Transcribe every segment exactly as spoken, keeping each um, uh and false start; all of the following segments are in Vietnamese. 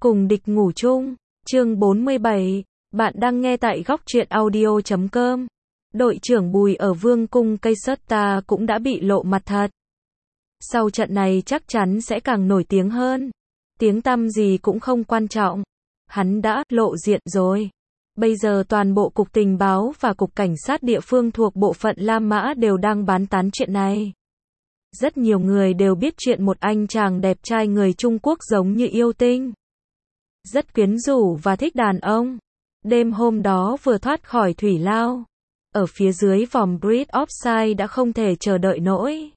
Cùng địch ngủ chung, chương bốn mươi bảy, bạn đang nghe tại góc truyện audio chấm com. Đội trưởng Bùi ở Vương cung cây sớt ta cũng đã bị lộ mặt thật. Sau trận này chắc chắn sẽ càng nổi tiếng hơn. Tiếng tăm gì cũng không quan trọng. Hắn đã lộ diện rồi. Bây giờ toàn bộ cục tình báo và cục cảnh sát địa phương thuộc bộ phận La Mã đều đang bán tán chuyện này. Rất nhiều người đều biết chuyện một anh chàng đẹp trai người Trung Quốc giống như yêu tinh. Rất quyến rũ và thích đàn ông. Đêm hôm đó vừa thoát khỏi thủy lao. Ở phía dưới vòng Bridge Offside đã không thể chờ đợi nổi.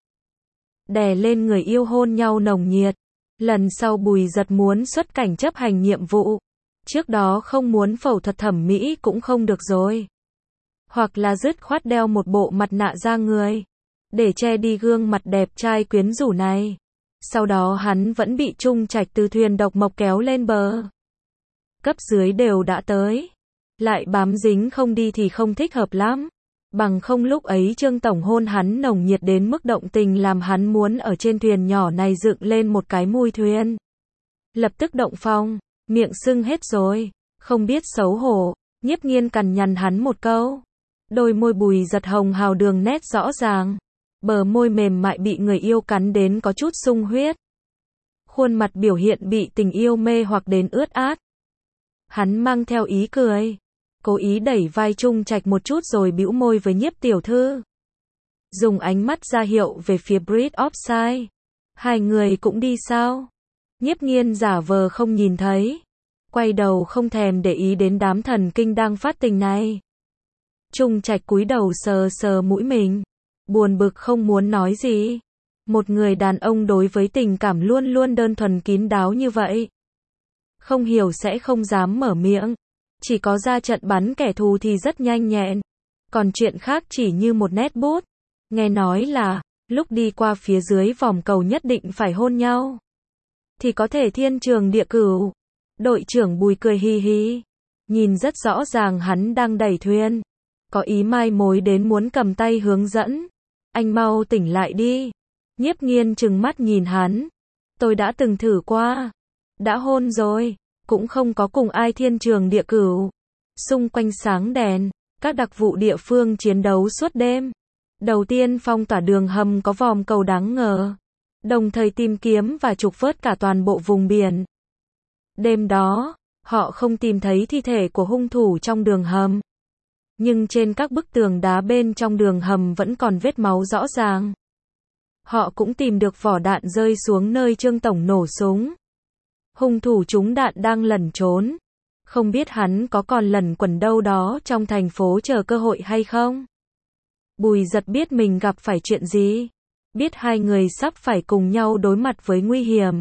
Đè lên người yêu hôn nhau nồng nhiệt. Lần sau Bùi Giật muốn xuất cảnh chấp hành nhiệm vụ. Trước đó không muốn phẫu thuật thẩm mỹ cũng không được rồi. Hoặc là dứt khoát đeo một bộ mặt nạ da người. Để che đi gương mặt đẹp trai quyến rũ này. Sau đó hắn vẫn bị Trung Trạch từ thuyền độc mộc kéo lên bờ. Cấp dưới đều đã tới. Lại bám dính không đi thì không thích hợp lắm. Bằng không lúc ấy Trương Tổng hôn hắn nồng nhiệt đến mức động tình làm hắn muốn ở trên thuyền nhỏ này dựng lên một cái mui thuyền. Lập tức động phong, miệng sưng hết rồi, không biết xấu hổ, Nhiếp Nghiên cằn nhằn hắn một câu. Đôi môi Bùi Giật hồng hào đường nét rõ ràng. Bờ môi mềm mại bị người yêu cắn đến có chút sung huyết. Khuôn mặt biểu hiện bị tình yêu mê hoặc đến ướt át. Hắn mang theo ý cười. Cố ý đẩy vai Trung Trạch một chút rồi bĩu môi với Nhiếp tiểu thư. Dùng ánh mắt ra hiệu về phía Bridge Offside. Hai người cũng đi sao? Nhiếp Nghiên giả vờ không nhìn thấy. Quay đầu không thèm để ý đến đám thần kinh đang phát tình này. Trung Trạch cúi đầu sờ sờ mũi mình. Buồn bực không muốn nói gì. Một người đàn ông đối với tình cảm luôn luôn đơn thuần kín đáo như vậy. Không hiểu sẽ không dám mở miệng. Chỉ có ra trận bắn kẻ thù thì rất nhanh nhẹn. Còn chuyện khác chỉ như một nét bút. Nghe nói là, lúc đi qua phía dưới vòng cầu nhất định phải hôn nhau. Thì có thể thiên trường địa cửu. Đội trưởng Bùi cười hi hi. Nhìn rất rõ ràng hắn đang đẩy thuyền. Có ý mai mối đến muốn cầm tay hướng dẫn. Anh mau tỉnh lại đi. Nhiếp Nghiên trừng mắt nhìn hắn. Tôi đã từng thử qua. Đã hôn rồi. Cũng không có cùng ai thiên trường địa cửu. Xung quanh sáng đèn. Các đặc vụ địa phương chiến đấu suốt đêm. Đầu tiên phong tỏa đường hầm có vòm cầu đáng ngờ. Đồng thời tìm kiếm và trục vớt cả toàn bộ vùng biển. Đêm đó, họ không tìm thấy thi thể của hung thủ trong đường hầm. Nhưng trên các bức tường đá bên trong đường hầm vẫn còn vết máu rõ ràng. Họ cũng tìm được vỏ đạn rơi xuống nơi Trương Tổng nổ súng. Hung thủ trúng đạn đang lẩn trốn. Không biết hắn có còn lẩn quẩn đâu đó trong thành phố chờ cơ hội hay không? Bùi Giật biết mình gặp phải chuyện gì. Biết hai người sắp phải cùng nhau đối mặt với nguy hiểm.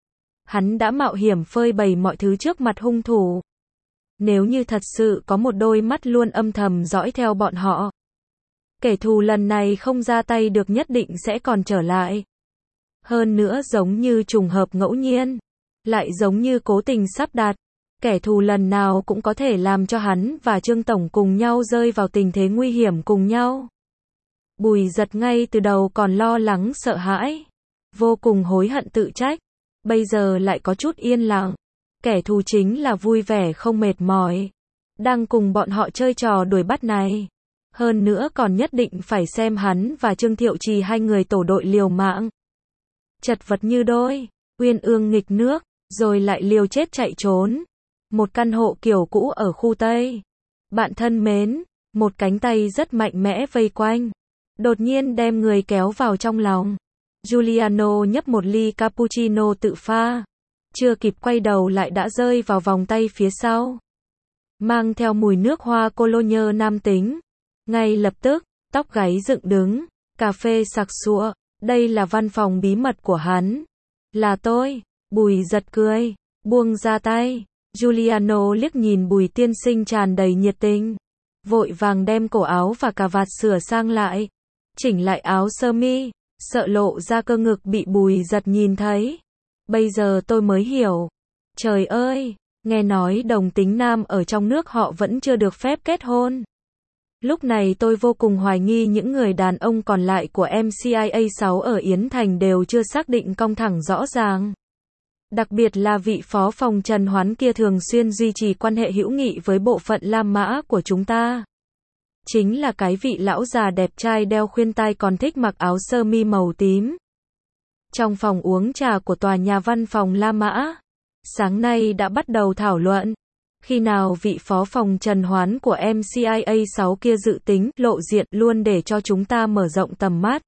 Hắn đã mạo hiểm phơi bày mọi thứ trước mặt hung thủ. Nếu như thật sự có một đôi mắt luôn âm thầm dõi theo bọn họ. Kẻ thù lần này không ra tay được nhất định sẽ còn trở lại. Hơn nữa giống như trùng hợp ngẫu nhiên. Lại giống như cố tình sắp đặt. Kẻ thù lần nào cũng có thể làm cho hắn và Trương Tổng cùng nhau rơi vào tình thế nguy hiểm cùng nhau. Bùi Giật ngay từ đầu còn lo lắng sợ hãi. Vô cùng hối hận tự trách. Bây giờ lại có chút yên lặng. Kẻ thù chính là vui vẻ không mệt mỏi. Đang cùng bọn họ chơi trò đuổi bắt này. Hơn nữa còn nhất định phải xem hắn và Trương Thiệu Trì hai người tổ đội liều mạng. Chật vật như đôi. Uyên ương nghịch nước. Rồi lại liều chết chạy trốn. Một căn hộ kiểu cũ ở khu Tây. Bạn thân mến. Một cánh tay rất mạnh mẽ vây quanh. Đột nhiên đem người kéo vào trong lòng. Giuliano nhấp một ly cappuccino tự pha. Chưa kịp quay đầu lại đã rơi vào vòng tay phía sau. Mang theo mùi nước hoa cologne nam tính. Ngay lập tức, tóc gáy dựng đứng. Cà phê sặc sụa. Đây là văn phòng bí mật của hắn. Là tôi. Bùi Giật cười. Buông ra tay. Giuliano liếc nhìn Bùi tiên sinh tràn đầy nhiệt tình. Vội vàng đem cổ áo và cà vạt sửa sang lại. Chỉnh lại áo sơ mi. Sợ lộ ra cơ ngực bị Bùi Giật nhìn thấy. Bây giờ tôi mới hiểu. Trời ơi, nghe nói đồng tính nam ở trong nước họ vẫn chưa được phép kết hôn. Lúc này tôi vô cùng hoài nghi những người đàn ông còn lại của em xê i a sáu ở Yến Thành đều chưa xác định cong thẳng rõ ràng. Đặc biệt là vị phó phòng Trần Hoán kia thường xuyên duy trì quan hệ hữu nghị với bộ phận La Mã của chúng ta. Chính là cái vị lão già đẹp trai đeo khuyên tai còn thích mặc áo sơ mi màu tím. Trong phòng uống trà của tòa nhà văn phòng La Mã, sáng nay đã bắt đầu thảo luận. Khi nào vị phó phòng Trần Hoán của em xê i a sáu kia dự tính lộ diện luôn để cho chúng ta mở rộng tầm mắt.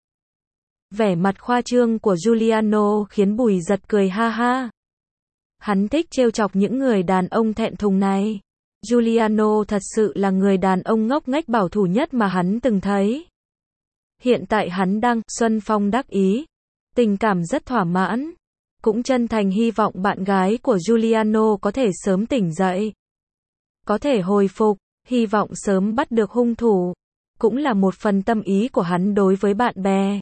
Vẻ mặt khoa trương của Giuliano khiến Bùi Giật cười ha ha. Hắn thích trêu chọc những người đàn ông thẹn thùng này. Giuliano thật sự là người đàn ông ngốc nghếch bảo thủ nhất mà hắn từng thấy. Hiện tại hắn đang xuân phong đắc ý, tình cảm rất thỏa mãn, cũng chân thành hy vọng bạn gái của Giuliano có thể sớm tỉnh dậy, có thể hồi phục, hy vọng sớm bắt được hung thủ, cũng là một phần tâm ý của hắn đối với bạn bè.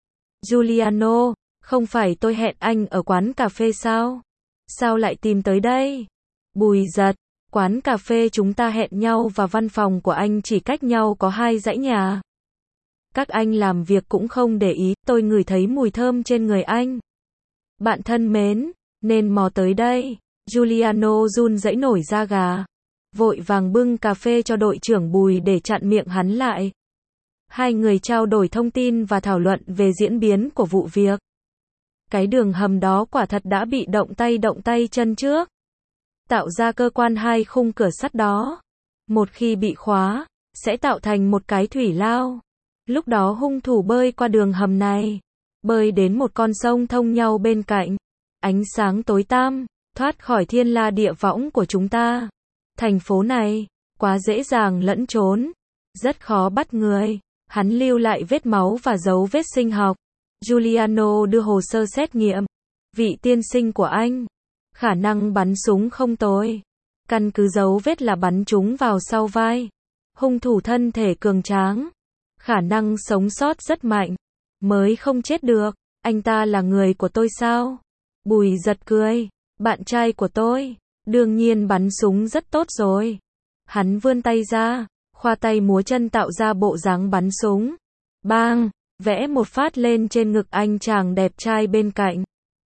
Giuliano, không phải tôi hẹn anh ở quán cà phê sao? Sao lại tìm tới đây? Bùi Giật, quán cà phê chúng ta hẹn nhau và văn phòng của anh chỉ cách nhau có hai dãy nhà. Các anh làm việc cũng không để ý, tôi ngửi thấy mùi thơm trên người anh. Bạn thân mến, nên mò tới đây. Giuliano run rẩy nổi da gà, vội vàng bưng cà phê cho đội trưởng Bùi để chặn miệng hắn lại. Hai người trao đổi thông tin và thảo luận về diễn biến của vụ việc. Cái đường hầm đó quả thật đã bị động tay động tay chân trước. Tạo ra cơ quan hai khung cửa sắt đó. Một khi bị khóa, sẽ tạo thành một cái thủy lao. Lúc đó hung thủ bơi qua đường hầm này, bơi đến một con sông thông nhau bên cạnh. Ánh sáng tối tăm, thoát khỏi thiên la địa võng của chúng ta. Thành phố này, quá dễ dàng lẫn trốn, rất khó bắt người. Hắn lưu lại vết máu và dấu vết sinh học. Giuliano đưa hồ sơ xét nghiệm. Vị tiên sinh của anh, khả năng bắn súng không tồi. Căn cứ dấu vết là bắn trúng vào sau vai. Hung thủ thân thể cường tráng, khả năng sống sót rất mạnh, mới không chết được. Anh ta là người của tôi sao? Bùi Giật cười. Bạn trai của tôi, đương nhiên bắn súng rất tốt rồi. Hắn vươn tay ra, khoa tay múa chân tạo ra bộ dáng bắn súng. Bang, vẽ một phát lên trên ngực anh chàng đẹp trai bên cạnh.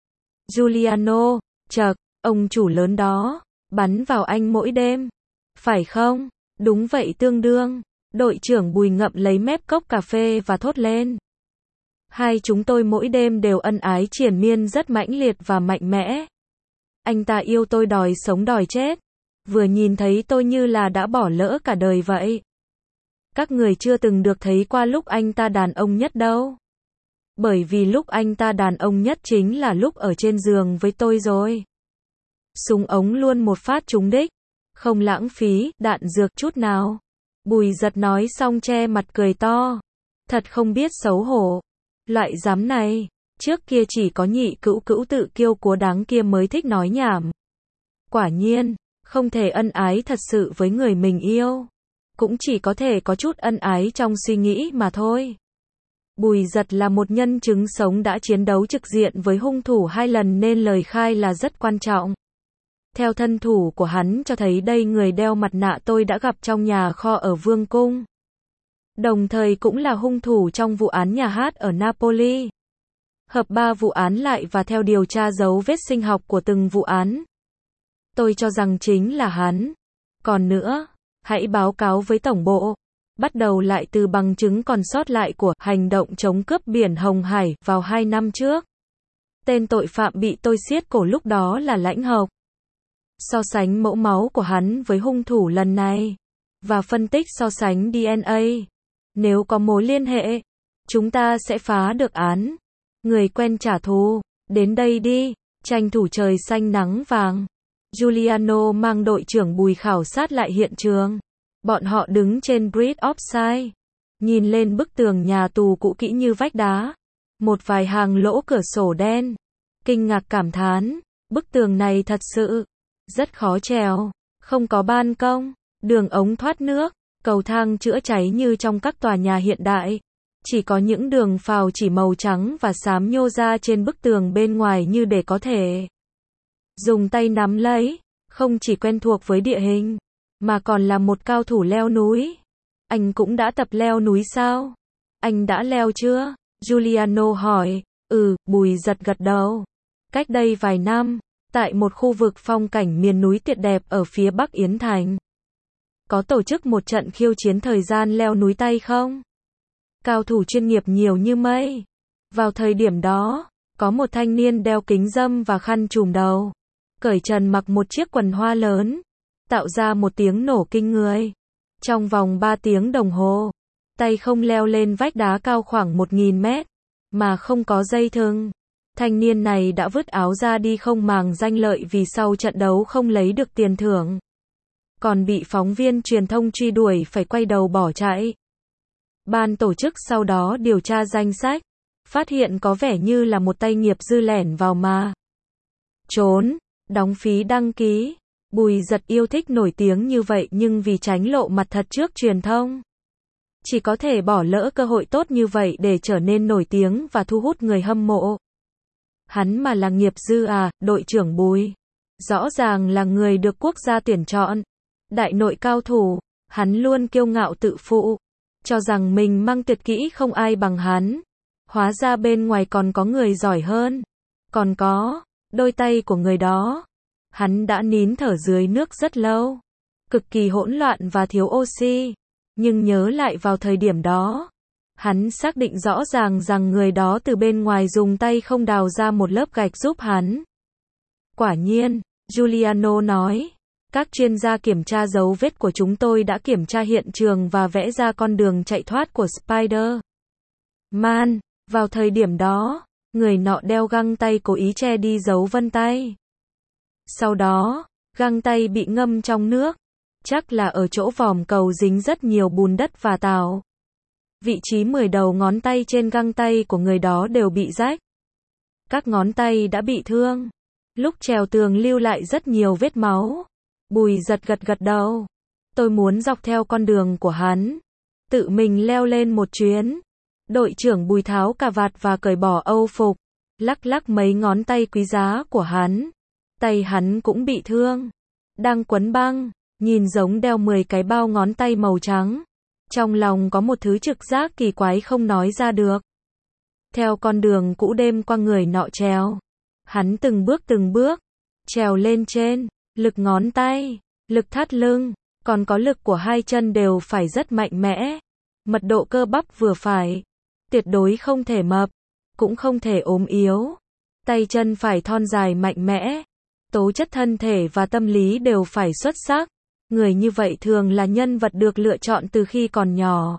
Giuliano, chậc, ông chủ lớn đó, bắn vào anh mỗi đêm. Phải không? Đúng vậy tương đương. Đội trưởng Bùi ngậm lấy mép cốc cà phê và thốt lên. Hai chúng tôi mỗi đêm đều ân ái triền miên rất mãnh liệt và mạnh mẽ. Anh ta yêu tôi đòi sống đòi chết. Vừa nhìn thấy tôi như là đã bỏ lỡ cả đời vậy. Các người chưa từng được thấy qua lúc anh ta đàn ông nhất đâu. Bởi vì lúc anh ta đàn ông nhất chính là lúc ở trên giường với tôi rồi. Súng ống luôn một phát trúng đích, không lãng phí đạn dược chút nào. Bùi Giật nói xong che mặt cười to. Thật không biết xấu hổ. Loại giám này, trước kia chỉ có nhị cữu cữu tự kiêu cúa đáng kia mới thích nói nhảm. Quả nhiên, không thể ân ái thật sự với người mình yêu. Cũng chỉ có thể có chút ân ái trong suy nghĩ mà thôi. Bùi Giật là một nhân chứng sống đã chiến đấu trực diện với hung thủ hai lần nên lời khai là rất quan trọng. Theo thân thủ của hắn cho thấy đây người đeo mặt nạ tôi đã gặp trong nhà kho ở Vương Cung. Đồng thời cũng là hung thủ trong vụ án nhà hát ở Napoli. Hợp ba vụ án lại và theo điều tra dấu vết sinh học của từng vụ án. Tôi cho rằng chính là hắn. Còn nữa, hãy báo cáo với tổng bộ. Bắt đầu lại từ bằng chứng còn sót lại của hành động chống cướp biển Hồng Hải vào hai năm trước. Tên tội phạm bị tôi siết cổ lúc đó là Lãnh Hộc. So sánh mẫu máu của hắn với hung thủ lần này. Và phân tích so sánh đê en a. Nếu có mối liên hệ, chúng ta sẽ phá được án. Người quen trả thù, đến đây đi, tranh thủ trời xanh nắng vàng. Giuliano mang đội trưởng Bùi khảo sát lại hiện trường. Bọn họ đứng trên Bridge of Sighs, nhìn lên bức tường nhà tù cũ kỹ như vách đá. Một vài hàng lỗ cửa sổ đen. Kinh ngạc cảm thán, bức tường này thật sự rất khó trèo, không có ban công, đường ống thoát nước, cầu thang chữa cháy như trong các tòa nhà hiện đại. Chỉ có những đường phào chỉ màu trắng và xám nhô ra trên bức tường bên ngoài như để có thể dùng tay nắm lấy. Không chỉ quen thuộc với địa hình, mà còn là một cao thủ leo núi. Anh cũng đã tập leo núi sao? Anh đã leo chưa? Giuliano hỏi. Ừ, Bùi Giật gật đầu. Cách đây vài năm, tại một khu vực phong cảnh miền núi tuyệt đẹp ở phía bắc Yến Thành. Có tổ chức một trận khiêu chiến thời gian leo núi Tây không? Cao thủ chuyên nghiệp nhiều như mây. Vào thời điểm đó, có một thanh niên đeo kính râm và khăn trùm đầu, cởi trần mặc một chiếc quần hoa lớn, tạo ra một tiếng nổ kinh người. Trong vòng ba tiếng đồng hồ, tay không leo lên vách đá cao khoảng một nghìn mét, mà không có dây thừng. Thanh niên này đã vứt áo ra đi không màng danh lợi vì sau trận đấu không lấy được tiền thưởng. Còn bị phóng viên truyền thông truy đuổi phải quay đầu bỏ chạy. Ban tổ chức sau đó điều tra danh sách, phát hiện có vẻ như là một tay nghiệp dư lẻn vào mà trốn, đóng phí đăng ký. Bùi Giật yêu thích nổi tiếng như vậy nhưng vì tránh lộ mặt thật trước truyền thông, chỉ có thể bỏ lỡ cơ hội tốt như vậy để trở nên nổi tiếng và thu hút người hâm mộ. Hắn mà là nghiệp dư à, đội trưởng Bùi. Rõ ràng là người được quốc gia tuyển chọn. Đại nội cao thủ, hắn luôn kiêu ngạo tự phụ, cho rằng mình mang tuyệt kỹ không ai bằng hắn. Hóa ra bên ngoài còn có người giỏi hơn. Còn có, đôi tay của người đó. Hắn đã nín thở dưới nước rất lâu. Cực kỳ hỗn loạn và thiếu oxy. Nhưng nhớ lại vào thời điểm đó, hắn xác định rõ ràng rằng người đó từ bên ngoài dùng tay không đào ra một lớp gạch giúp hắn. Quả nhiên, Giuliano nói, các chuyên gia kiểm tra dấu vết của chúng tôi đã kiểm tra hiện trường và vẽ ra con đường chạy thoát của Spider-Man. Vào thời điểm đó, người nọ đeo găng tay cố ý che đi dấu vân tay. Sau đó, găng tay bị ngâm trong nước. Chắc là ở chỗ vòm cầu dính rất nhiều bùn đất và tảo. Vị trí mười đầu ngón tay trên găng tay của người đó đều bị rách. Các ngón tay đã bị thương. Lúc trèo tường lưu lại rất nhiều vết máu. Bùi Giật gật gật đầu. Tôi muốn dọc theo con đường của hắn, tự mình leo lên một chuyến. Đội trưởng Bùi tháo cà vạt và cởi bỏ âu phục, lắc lắc mấy ngón tay quý giá của hắn. Tay hắn cũng bị thương, đang quấn băng, nhìn giống đeo mười cái bao ngón tay màu trắng. Trong lòng có một thứ trực giác kỳ quái không nói ra được. Theo con đường cũ đêm qua người nọ trèo, hắn từng bước từng bước trèo lên trên, lực ngón tay, lực thắt lưng, còn có lực của hai chân đều phải rất mạnh mẽ. Mật độ cơ bắp vừa phải, tuyệt đối không thể mập, cũng không thể ốm yếu. Tay chân phải thon dài mạnh mẽ, tố chất thân thể và tâm lý đều phải xuất sắc. Người như vậy thường là nhân vật được lựa chọn từ khi còn nhỏ.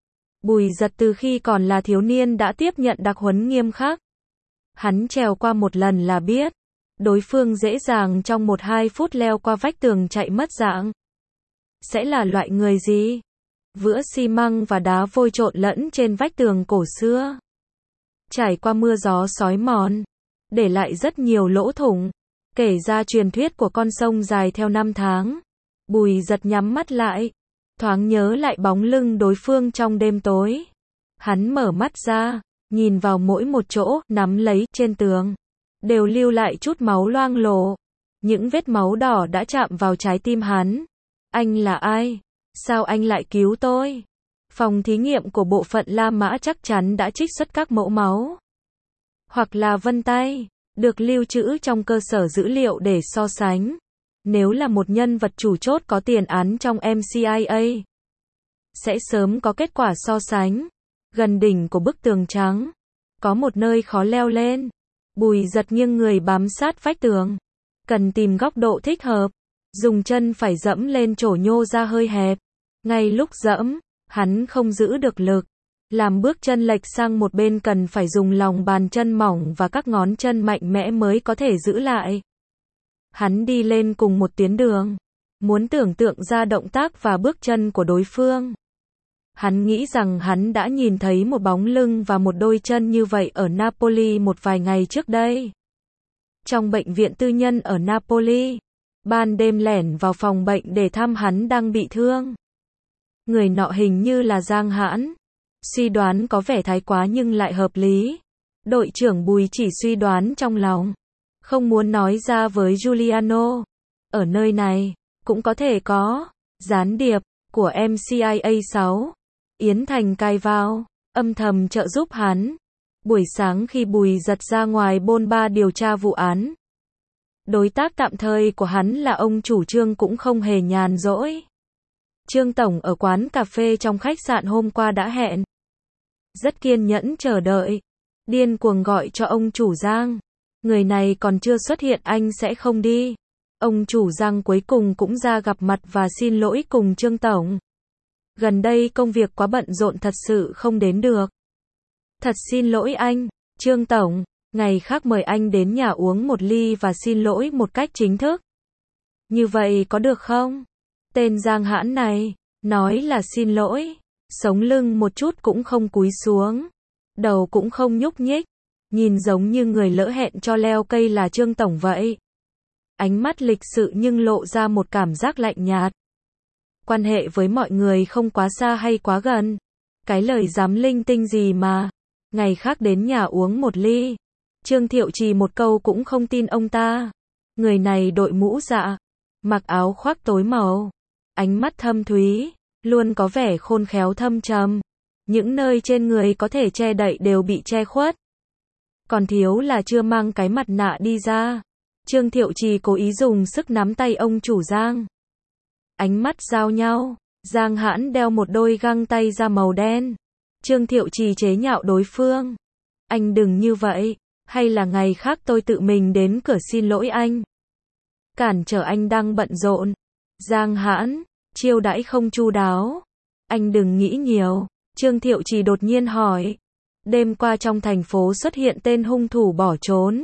Bùi Giật từ khi còn là thiếu niên đã tiếp nhận đặc huấn nghiêm khắc. Hắn trèo qua một lần là biết, đối phương dễ dàng trong một hai phút leo qua vách tường chạy mất dạng. Sẽ là loại người gì? Vữa xi măng và đá vôi trộn lẫn trên vách tường cổ xưa. Trải qua mưa gió xói mòn, để lại rất nhiều lỗ thủng. Kể ra truyền thuyết của con sông dài theo năm tháng. Bùi Giật nhắm mắt lại, thoáng nhớ lại bóng lưng đối phương trong đêm tối. Hắn mở mắt ra, nhìn vào mỗi một chỗ, nắm lấy, trên tường. Đều lưu lại chút máu loang lổ. Những vết máu đỏ đã chạm vào trái tim hắn. Anh là ai? Sao anh lại cứu tôi? Phòng thí nghiệm của bộ phận La Mã chắc chắn đã trích xuất các mẫu máu. Hoặc là vân tay, được lưu trữ trong cơ sở dữ liệu để so sánh. Nếu là một nhân vật chủ chốt có tiền án trong em xê i a, sẽ sớm có kết quả so sánh. Gần đỉnh của bức tường trắng, có một nơi khó leo lên. Bùi Giật nghiêng người bám sát vách tường. Cần tìm góc độ thích hợp. Dùng chân phải dẫm lên chỗ nhô ra hơi hẹp. Ngay lúc dẫm, hắn không giữ được lực. Làm bước chân lệch sang một bên cần phải dùng lòng bàn chân mỏng và các ngón chân mạnh mẽ mới có thể giữ lại. Hắn đi lên cùng một tuyến đường. Muốn tưởng tượng ra động tác và bước chân của đối phương. Hắn nghĩ rằng hắn đã nhìn thấy một bóng lưng và một đôi chân như vậy ở Napoli một vài ngày trước đây. Trong bệnh viện tư nhân ở Napoli, ban đêm lẻn vào phòng bệnh để thăm hắn đang bị thương. Người nọ hình như là Giang Hãn. Suy đoán có vẻ thái quá nhưng lại hợp lý. Đội trưởng Bùi chỉ suy đoán trong lòng, không muốn nói ra với Giuliano. Ở nơi này, cũng có thể có gián điệp của em xê i a sáu. Yến Thành cai vào, âm thầm trợ giúp hắn. Buổi sáng khi Bùi Giật ra ngoài bôn ba điều tra vụ án, Đối tác tạm thời của hắn là ông chủ Trương cũng không hề nhàn rỗi. Trương Tổng ở quán cà phê trong khách sạn hôm qua đã hẹn. Rất kiên nhẫn chờ đợi. Điên cuồng gọi cho ông chủ Giang. Người này còn chưa xuất hiện anh sẽ không đi. Ông chủ Giang cuối cùng cũng ra gặp mặt và xin lỗi cùng Trương Tổng. Gần đây công việc quá bận rộn thật sự không đến được. Thật xin lỗi anh, Trương Tổng. Ngày khác mời anh đến nhà uống một ly và xin lỗi một cách chính thức. Như vậy có được không? Tên Giang hãn này, nói là xin lỗi. Sống lưng một chút cũng không cúi xuống. Đầu cũng không nhúc nhích. Nhìn giống như người lỡ hẹn cho leo cây là Trương Tổng vậy. Ánh mắt lịch sự nhưng lộ ra một cảm giác lạnh nhạt. Quan hệ với mọi người không quá xa hay quá gần. Cái lời dám linh tinh gì mà. Ngày khác đến nhà uống một ly. Trương Thiệu Trì một câu cũng không tin ông ta. Người này đội mũ dạ. Mặc áo khoác tối màu. Ánh mắt thâm thúy. Luôn có vẻ khôn khéo thâm trầm. Những nơi trên người có thể che đậy đều bị che khuất. Còn thiếu là chưa mang cái mặt nạ đi ra. Trương Thiệu Trì cố ý dùng sức nắm tay ông chủ Giang. Ánh mắt giao nhau. Giang hãn đeo một đôi găng tay da màu đen. Trương Thiệu Trì chế nhạo đối phương. Anh đừng như vậy. Hay là ngày khác tôi tự mình đến cửa xin lỗi anh. Cản trở anh đang bận rộn. Giang hãn. Chiêu đãi không chu đáo. Anh đừng nghĩ nhiều. Trương Thiệu Trì đột nhiên hỏi. Đêm qua trong thành phố xuất hiện tên hung thủ bỏ trốn.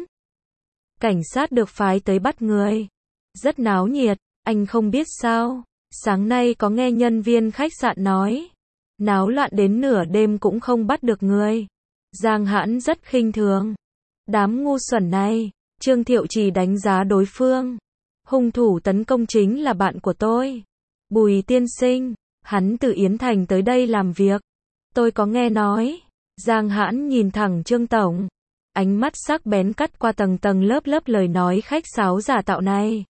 Cảnh sát được phái tới bắt người. Rất náo nhiệt, anh không biết sao. Sáng nay có nghe nhân viên khách sạn nói. Náo loạn đến nửa đêm cũng không bắt được người. Giang hãn rất khinh thường. Đám ngu xuẩn này. Trương Thiệu Trì đánh giá đối phương. Hung thủ tấn công chính là bạn của tôi. Bùi tiên sinh. Hắn từ Yến Thành tới đây làm việc. Tôi có nghe nói. Giang hãn nhìn thẳng Trương Tổng. Ánh mắt sắc bén cắt qua tầng tầng lớp lớp lời nói khách sáo giả tạo này.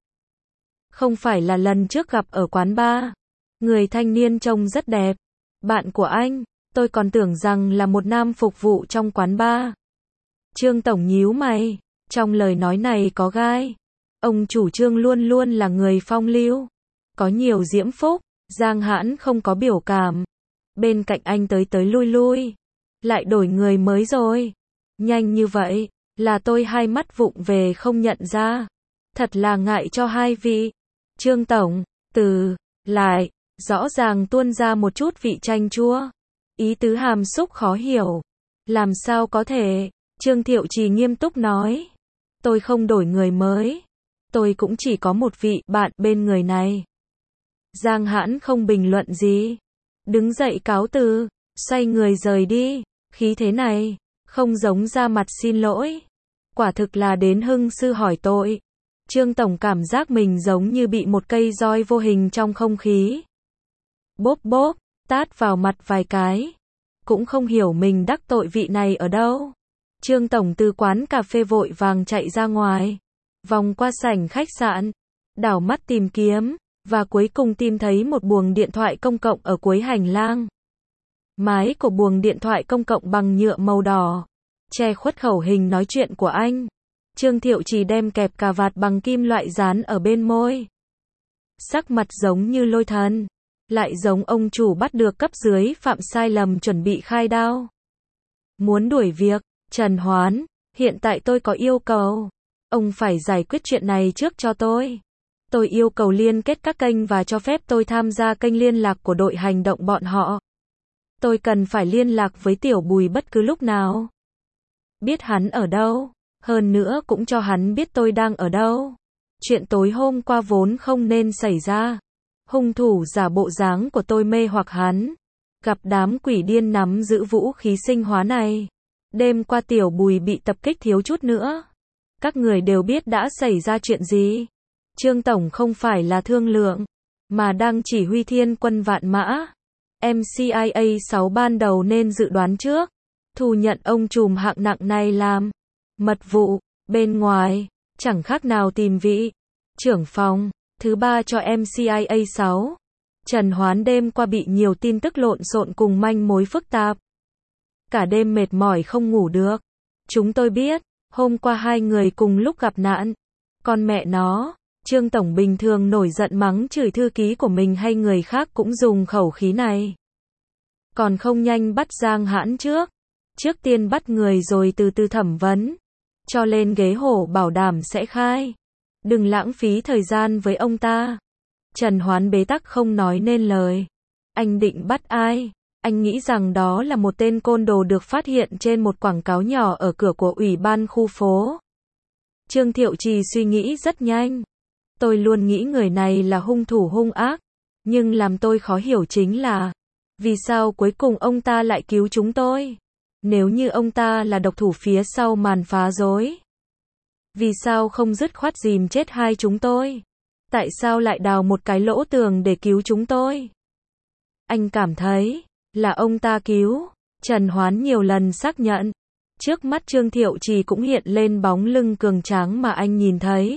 Không phải là lần trước gặp ở quán bar. Người thanh niên trông rất đẹp. Bạn của anh, tôi còn tưởng rằng là một nam phục vụ trong quán bar. Trương Tổng nhíu mày. Trong lời nói này có gai. Ông chủ Trương luôn luôn là người phong lưu. Có nhiều diễm phúc. Giang hãn không có biểu cảm. Bên cạnh anh tới tới lui lui. Lại đổi người mới rồi. Nhanh như vậy, là tôi hai mắt vụng về không nhận ra. Thật là ngại cho hai vị. Trương Tổng, từ, lại, rõ ràng tuôn ra một chút vị chanh chua. Ý tứ hàm xúc khó hiểu. Làm sao có thể? Trương Thiệu Trì nghiêm túc nói. Tôi không đổi người mới. Tôi cũng chỉ có một vị bạn bên người này. Giang hãn không bình luận gì. Đứng dậy cáo từ, xoay người rời đi. Khí thế này, không giống ra mặt xin lỗi. Quả thực là đến hưng sư hỏi tội. Trương Tổng cảm giác mình giống như bị một cây roi vô hình trong không khí. Bốp bốp, tát vào mặt vài cái. Cũng không hiểu mình đắc tội vị này ở đâu. Trương Tổng từ quán cà phê vội vàng chạy ra ngoài. Vòng qua sảnh khách sạn. Đảo mắt tìm kiếm. Và cuối cùng tìm thấy một buồng điện thoại công cộng ở cuối hành lang. Mái của buồng điện thoại công cộng bằng nhựa màu đỏ. Che khuất khẩu hình nói chuyện của anh. Trương Thiệu Trì đem kẹp cà vạt bằng kim loại dán ở bên môi. Sắc mặt giống như lôi thần. Lại giống ông chủ bắt được cấp dưới phạm sai lầm chuẩn bị khai đao. Muốn đuổi việc, Trần Hoán, hiện tại tôi có yêu cầu. Ông phải giải quyết chuyện này trước cho tôi. Tôi yêu cầu liên kết các kênh và cho phép tôi tham gia kênh liên lạc của đội hành động bọn họ. Tôi cần phải liên lạc với Tiểu Bùi bất cứ lúc nào. Biết hắn ở đâu, hơn nữa cũng cho hắn biết tôi đang ở đâu. Chuyện tối hôm qua vốn không nên xảy ra. Hung thủ giả bộ dáng của tôi mê hoặc hắn. Gặp đám quỷ điên nắm giữ vũ khí sinh hóa này. Đêm qua Tiểu Bùi bị tập kích thiếu chút nữa. Các người đều biết đã xảy ra chuyện gì. Trương Tổng không phải là thương lượng, mà đang chỉ huy thiên quân vạn mã. em xê i a sáu ban đầu nên dự đoán trước. Thu nhận ông trùm hạng nặng này làm mật vụ, bên ngoài, chẳng khác nào tìm vị trưởng phòng thứ ba cho em xê i a sáu. Trần Hoán đêm qua bị nhiều tin tức lộn xộn cùng manh mối phức tạp. Cả đêm mệt mỏi không ngủ được. Chúng tôi biết, hôm qua hai người cùng lúc gặp nạn. Con mẹ nó, Trương Tổng bình thường nổi giận mắng chửi thư ký của mình hay người khác cũng dùng khẩu khí này. Còn không nhanh bắt Giang Hãn trước. Trước tiên bắt người rồi từ từ thẩm vấn. Cho lên ghế hổ bảo đảm sẽ khai. Đừng lãng phí thời gian với ông ta. Trần Hoán bế tắc không nói nên lời. Anh định bắt ai? Anh nghĩ rằng đó là một tên côn đồ được phát hiện trên một quảng cáo nhỏ ở cửa của ủy ban khu phố. Trương Thiệu Trì suy nghĩ rất nhanh. Tôi luôn nghĩ người này là hung thủ hung ác. Nhưng làm tôi khó hiểu chính là vì sao cuối cùng ông ta lại cứu chúng tôi? Nếu như ông ta là độc thủ phía sau màn phá rối, vì sao không dứt khoát dìm chết hai chúng tôi? Tại sao lại đào một cái lỗ tường để cứu chúng tôi? Anh cảm thấy là ông ta cứu. Trần Hoán nhiều lần xác nhận. Trước mắt Trương Thiệu Trì cũng hiện lên bóng lưng cường tráng mà anh nhìn thấy.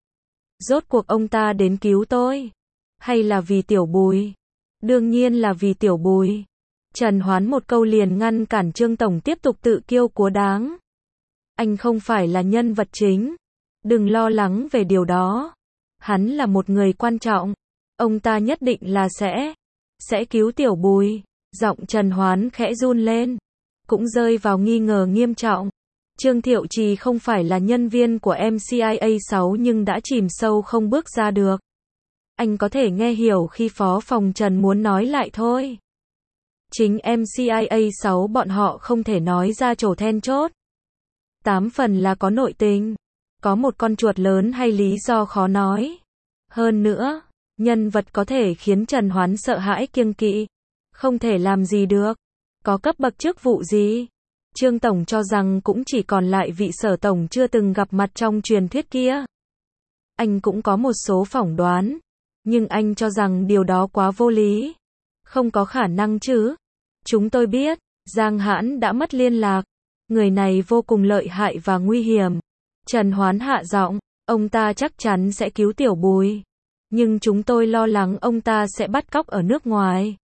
Rốt cuộc ông ta đến cứu tôi? Hay là vì Tiểu Bùi? Đương nhiên là vì Tiểu Bùi. Trần Hoán một câu liền ngăn cản Trương Tổng tiếp tục tự kiêu cúa đáng. Anh không phải là nhân vật chính. Đừng lo lắng về điều đó. Hắn là một người quan trọng. Ông ta nhất định là sẽ, sẽ cứu Tiểu Bùi. Giọng Trần Hoán khẽ run lên. Cũng rơi vào nghi ngờ nghiêm trọng. Trương Thiệu Trì không phải là nhân viên của em xê i a sáu nhưng đã chìm sâu không bước ra được. Anh có thể nghe hiểu khi phó phòng Trần muốn nói lại thôi. Chính em xê i a sáu bọn họ không thể nói ra chỗ then chốt. Tám phần là có nội tình. Có một con chuột lớn hay lý do khó nói. Hơn nữa, nhân vật có thể khiến Trần Hoán sợ hãi kiêng kỵ. Không thể làm gì được. Có cấp bậc chức vụ gì? Trương Tổng cho rằng cũng chỉ còn lại vị Sở Tổng chưa từng gặp mặt trong truyền thuyết kia. Anh cũng có một số phỏng đoán. Nhưng anh cho rằng điều đó quá vô lý. Không có khả năng chứ. Chúng tôi biết, Giang Hãn đã mất liên lạc. Người này vô cùng lợi hại và nguy hiểm. Trần Hoán hạ giọng, ông ta chắc chắn sẽ cứu Tiểu Bùi. Nhưng chúng tôi lo lắng ông ta sẽ bắt cóc ở nước ngoài.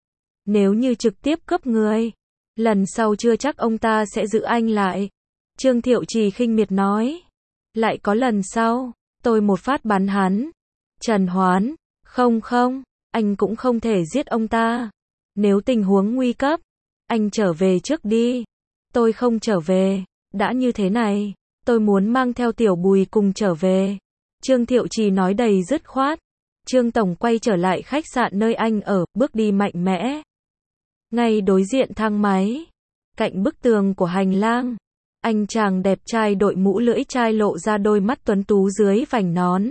Nếu như trực tiếp cướp người, lần sau chưa chắc ông ta sẽ giữ anh lại. Trương Thiệu Trì khinh miệt nói. Lại có lần sau, tôi một phát bắn hắn. Trần Hoán, không không, anh cũng không thể giết ông ta. Nếu tình huống nguy cấp, anh trở về trước đi. Tôi không trở về. Đã như thế này, tôi muốn mang theo Tiểu Bùi cùng trở về. Trương Thiệu Trì nói đầy dứt khoát. Trương Tổng quay trở lại khách sạn nơi anh ở, bước đi mạnh mẽ. Ngay đối diện thang máy, cạnh bức tường của hành lang, anh chàng đẹp trai đội mũ lưỡi chai lộ ra đôi mắt tuấn tú dưới vành nón.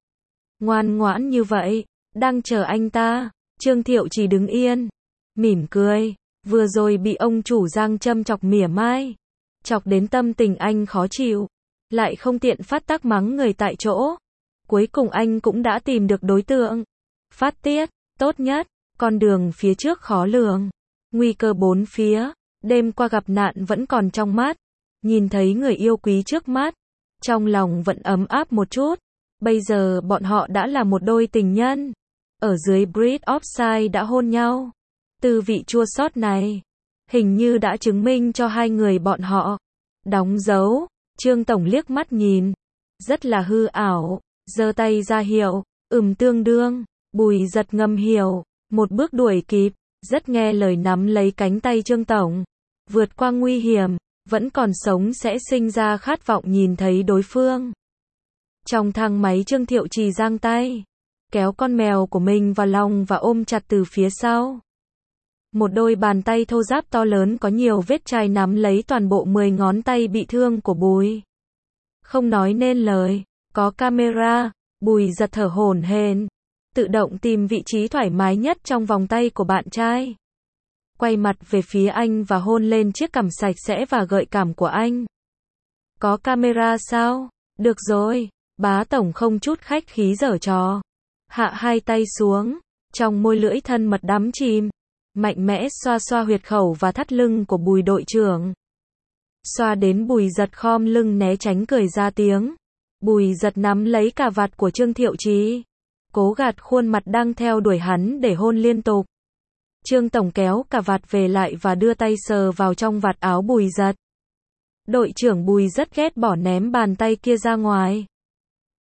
Ngoan ngoãn như vậy, đang chờ anh ta. Trương Thiệu Trì đứng yên, mỉm cười. Vừa rồi bị ông chủ Giang châm chọc mỉa mai, chọc đến tâm tình anh khó chịu, lại không tiện phát tác mắng người tại chỗ. Cuối cùng anh cũng đã tìm được đối tượng phát tiết tốt nhất. Con đường phía trước khó lường, nguy cơ bốn phía. Đêm qua gặp nạn vẫn còn trong mắt. Nhìn thấy người yêu quý trước mắt, trong lòng vẫn ấm áp một chút. Bây giờ bọn họ đã là một đôi tình nhân. Ở dưới Bridge Offside đã hôn nhau. Tư vị chua xót này hình như đã chứng minh cho hai người bọn họ đóng dấu. Trương Tổng liếc mắt nhìn, rất là hư ảo, giơ tay ra hiệu, ừm tương đương. Bùi Giật ngầm hiểu, một bước đuổi kịp, rất nghe lời nắm lấy cánh tay Trương Tổng. Vượt qua nguy hiểm, vẫn còn sống sẽ sinh ra khát vọng nhìn thấy đối phương. Trong thang máy Trương Thiệu Trì giang tay, kéo con mèo của mình vào lòng và ôm chặt từ phía sau. Một đôi bàn tay thô ráp to lớn có nhiều vết chai nắm lấy toàn bộ mười ngón tay bị thương của Bùi. Không nói nên lời, có camera, Bùi Giật thở hổn hển, tự động tìm vị trí thoải mái nhất trong vòng tay của bạn trai. Quay mặt về phía anh và hôn lên chiếc cằm sạch sẽ và gợi cảm của anh. Có camera sao? Được rồi, bá tổng không chút khách khí giở trò. Hạ hai tay xuống, trong môi lưỡi thân mật đắm chìm. Mạnh mẽ xoa xoa huyệt khẩu và thắt lưng của Bùi đội trưởng. Xoa đến Bùi Giật khom lưng né tránh cười ra tiếng. Bùi Giật nắm lấy cà vạt của Trương Thiệu Trì, cố gạt khuôn mặt đang theo đuổi hắn để hôn liên tục. Trương Tổng kéo cà vạt về lại và đưa tay sờ vào trong vạt áo Bùi Giật. Đội trưởng Bùi rất ghét bỏ ném bàn tay kia ra ngoài.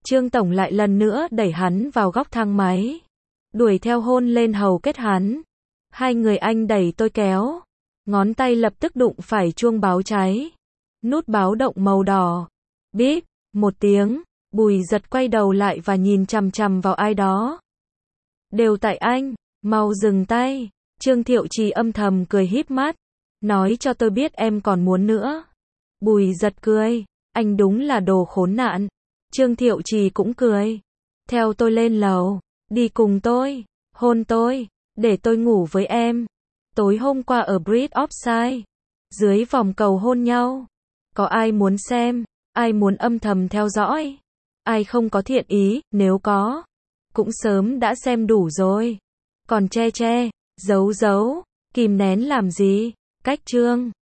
Trương Tổng lại lần nữa đẩy hắn vào góc thang máy. Đuổi theo hôn lên hầu kết hắn. Hai người anh đẩy tôi kéo. Ngón tay lập tức đụng phải chuông báo cháy. Nút báo động màu đỏ. Bíp, một tiếng. Bùi Giật quay đầu lại và nhìn chằm chằm vào ai đó. Đều tại anh, mau dừng tay. Trương Thiệu Trì âm thầm cười híp mắt. Nói cho tôi biết em còn muốn nữa. Bùi Giật cười. Anh đúng là đồ khốn nạn. Trương Thiệu Trì cũng cười. Theo tôi lên lầu. Đi cùng tôi. Hôn tôi. Để tôi ngủ với em. Tối hôm qua ở Bridge Offside. Dưới vòng cầu hôn nhau. Có ai muốn xem? Ai muốn âm thầm theo dõi? Ai không có thiện ý? Nếu có, cũng sớm đã xem đủ rồi. Còn che che, giấu giấu, kìm nén làm gì? Cách Trương